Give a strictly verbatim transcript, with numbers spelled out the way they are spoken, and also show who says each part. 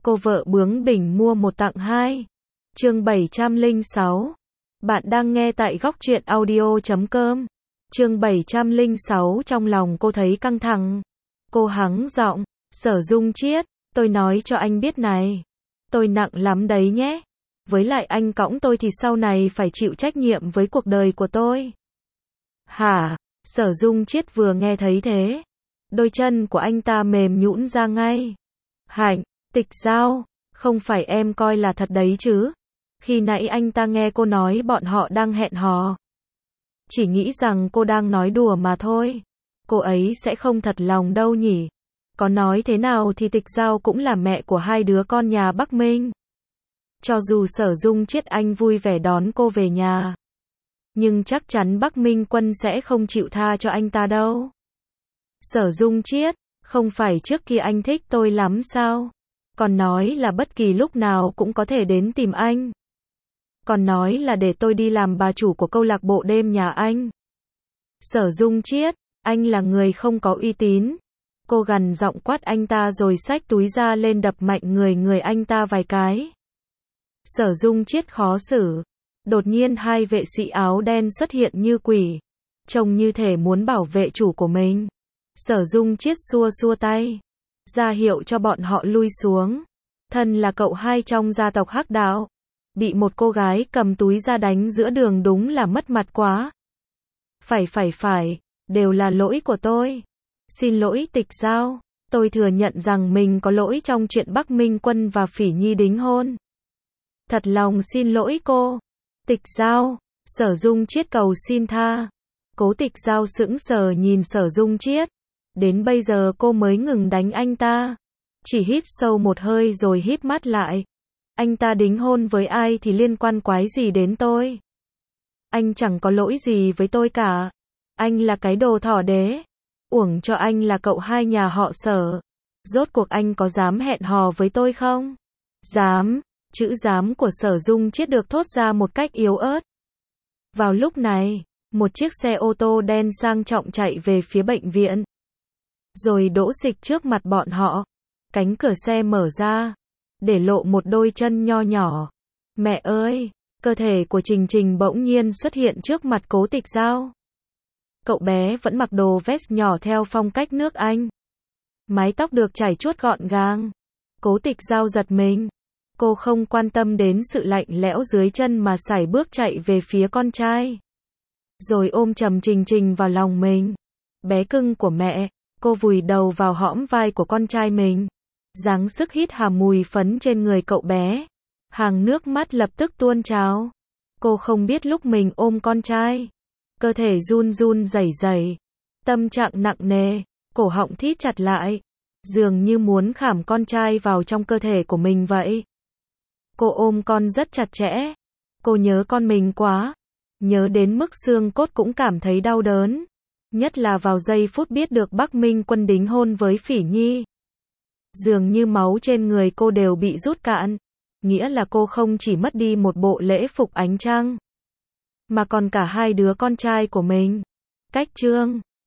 Speaker 1: Cô vợ bướng bỉnh mua một tặng hai. Chương bảy trăm lẻ sáu. Bạn đang nghe tại góc truyện audio chấm com. Chương bảy trăm lẻ sáu. Trong lòng cô thấy căng thẳng. Cô hắng giọng, Sở Dung Chiết, tôi nói cho anh biết này. Tôi nặng lắm đấy nhé. Với lại anh cõng tôi thì sau này phải chịu trách nhiệm với cuộc đời của tôi. Hả? Sở Dung Chiết vừa nghe thấy thế, đôi chân của anh ta mềm nhũn ra ngay. Hạnh, Tịch Giao, không phải em coi là thật đấy chứ? Khi nãy anh ta nghe cô nói bọn họ đang hẹn hò. Chỉ nghĩ rằng cô đang nói đùa mà thôi. Cô ấy sẽ không thật lòng đâu nhỉ? Có nói thế nào thì Tịch Giao cũng là mẹ của hai đứa con nhà Bắc Minh. Cho dù Sở Dung Chiết anh vui vẻ đón cô về nhà, nhưng chắc chắn Bắc Minh Quân sẽ không chịu tha cho anh ta đâu. Sở Dung Chiết, không phải trước kia anh thích tôi lắm sao? Còn nói là bất kỳ lúc nào cũng có thể đến tìm anh. Còn nói là để tôi đi làm bà chủ của câu lạc bộ đêm nhà anh. Sở Dung Chiết, anh là người không có uy tín. Cô gằn giọng quát anh ta rồi xách túi ra lên đập mạnh người người anh ta vài cái. Sở Dung Chiết khó xử. Đột nhiên hai vệ sĩ áo đen xuất hiện như quỷ, trông như thể muốn bảo vệ chủ của mình. Sở Dung Chiết xua xua tay, ra hiệu cho bọn họ lui xuống. Thân là cậu hai trong gia tộc Hắc Đạo, bị một cô gái cầm túi ra đánh giữa đường đúng là mất mặt quá. Phải phải phải, đều là lỗi của tôi. Xin lỗi Tịch Giao, tôi thừa nhận rằng mình có lỗi trong chuyện Bắc Minh Quân và Phỉ Nhi đính hôn. Thật lòng xin lỗi cô. Tịch Giao, Sở Dung Chiết cầu xin tha. Cố Tịch Giao sững sờ nhìn Sở Dung Chiết. Đến bây giờ cô mới ngừng đánh anh ta. Chỉ hít sâu một hơi rồi híp mắt lại. Anh ta đính hôn với ai thì liên quan quái gì đến tôi? Anh chẳng có lỗi gì với tôi cả. Anh là cái đồ thỏ đế. Uổng cho anh là cậu hai nhà họ Sở. Rốt cuộc anh có dám hẹn hò với tôi không? Dám. Chữ dám của Sở Dung Chiết được thốt ra một cách yếu ớt. Vào lúc này, một chiếc xe ô tô đen sang trọng chạy về phía bệnh viện, rồi đỗ xịch trước mặt bọn họ. Cánh cửa xe mở ra, để lộ một đôi chân nho nhỏ. Mẹ ơi, cơ thể của Trình Trình bỗng nhiên xuất hiện trước mặt Cố Tịch Giao. Cậu bé vẫn mặc đồ vest nhỏ theo phong cách nước Anh. Mái tóc được chải chuốt gọn gàng. Cố Tịch Giao giật mình. Cô không quan tâm đến sự lạnh lẽo dưới chân mà sải bước chạy về phía con trai. Rồi ôm chầm Trình Trình vào lòng mình. Bé cưng của mẹ, cô vùi đầu vào hõm vai của con trai mình. Dáng sức hít hà mùi phấn trên người cậu bé. Hàng nước mắt lập tức tuôn trào. Cô không biết lúc mình ôm con trai, cơ thể run run rẩy rẩy, tâm trạng nặng nề, cổ họng thít chặt lại, dường như muốn khảm con trai vào trong cơ thể của mình vậy. Cô ôm con rất chặt chẽ. Cô nhớ con mình quá. Nhớ đến mức xương cốt cũng cảm thấy đau đớn. Nhất là vào giây phút biết được Bắc Minh Quân đính hôn với Phỉ Nhi. Dường như máu trên người cô đều bị rút cạn. Nghĩa là cô không chỉ mất đi một bộ lễ phục ánh trăng, mà còn cả hai đứa con trai của mình. Cách chương